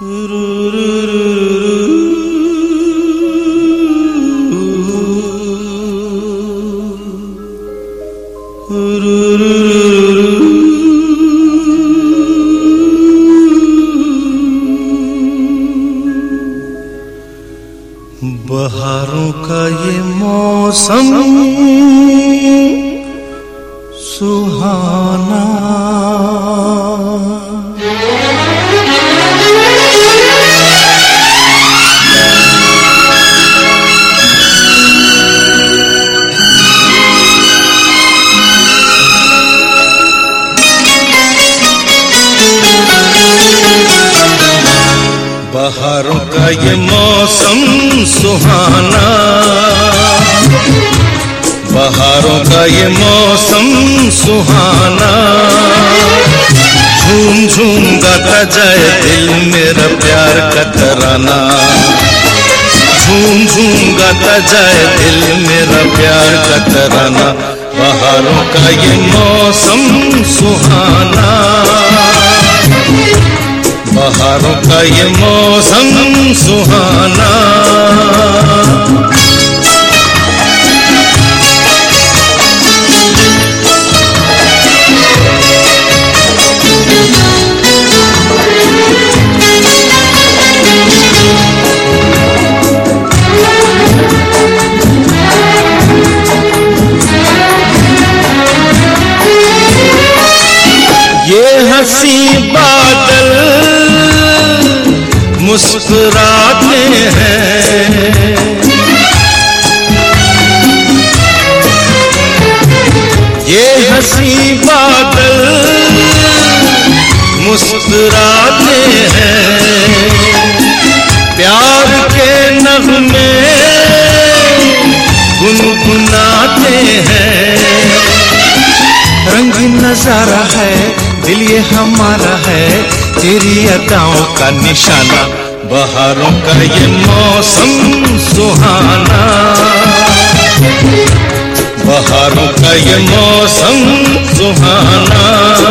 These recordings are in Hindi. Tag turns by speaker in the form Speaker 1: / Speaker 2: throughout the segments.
Speaker 1: बहारों का ये मौसम सुहाना, बहारों का ये मौसम सुहाना, बहारों का ये मौसम सुहाना, झूम झूम गाता जाए दिल मेरा प्यार का तराना, झूम झूम गाता जाए दिल मेरा प्यार का तराना। बहारों का ये मौसम सुहाना, बहारों का ये मौसम सुहाना। ये हंसी बादल मुस्कुराते हैं, ये हंसी बादल मुस्कुराते हैं, प्यार के नगमे गुनगुनाते हैं। रंगीन नजारा है दिल ये हमारा है, तेरी अदाओं का निशाना। बहारों का ये मौसम सुहाना, बहारों का ये मौसम सुहाना।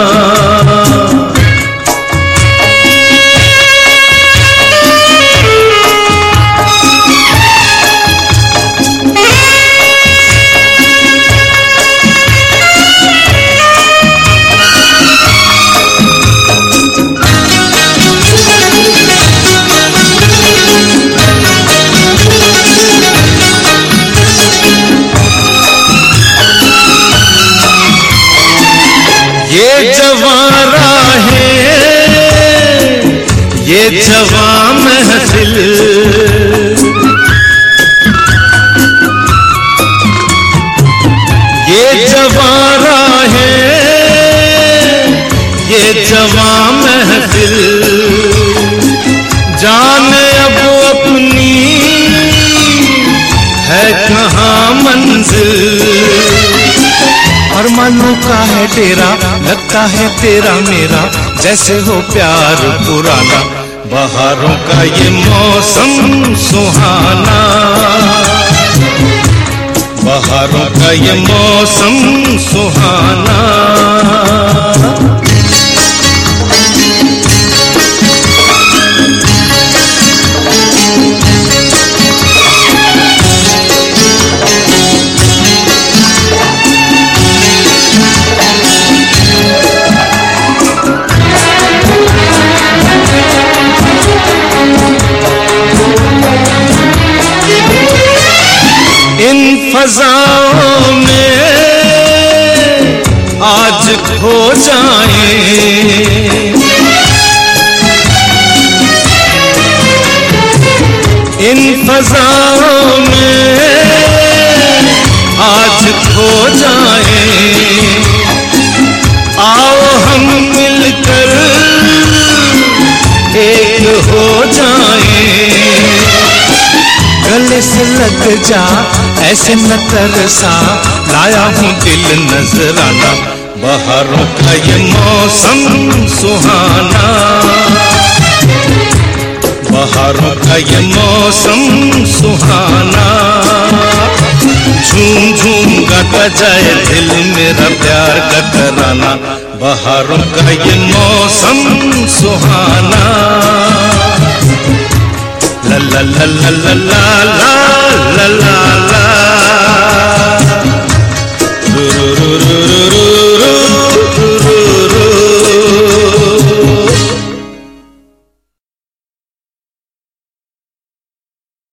Speaker 1: ये जवां राहें, ये जवां महफिल, ये जवां राहें, ये जवां महफिल, जाने अब अपनी है कहाँ मंजिल। अरमानों का है डेरा, लगता है तेरा मेरा जैसे हो प्यार पुराना। बहारों का ये मौसम सुहाना, बहारों का ये मौसम सुहाना। इन फज़ाओं में आज खो जाएं, इन फज़ाओं में आज खो जाएं। आओ हम मिलकर एक हो जाएं, गले से लग जा ऐसे न तरसा, लाया हूँ दिल नजराना। बहारों का ये मौसम सुहाना, बहारों का ये मौसम सुहाना। झूम झूम गाता जाए दिल मेरा प्यार का तराना। बहारों का ये मौसम सुहाना। ला ला ला ला ला ला ला ला।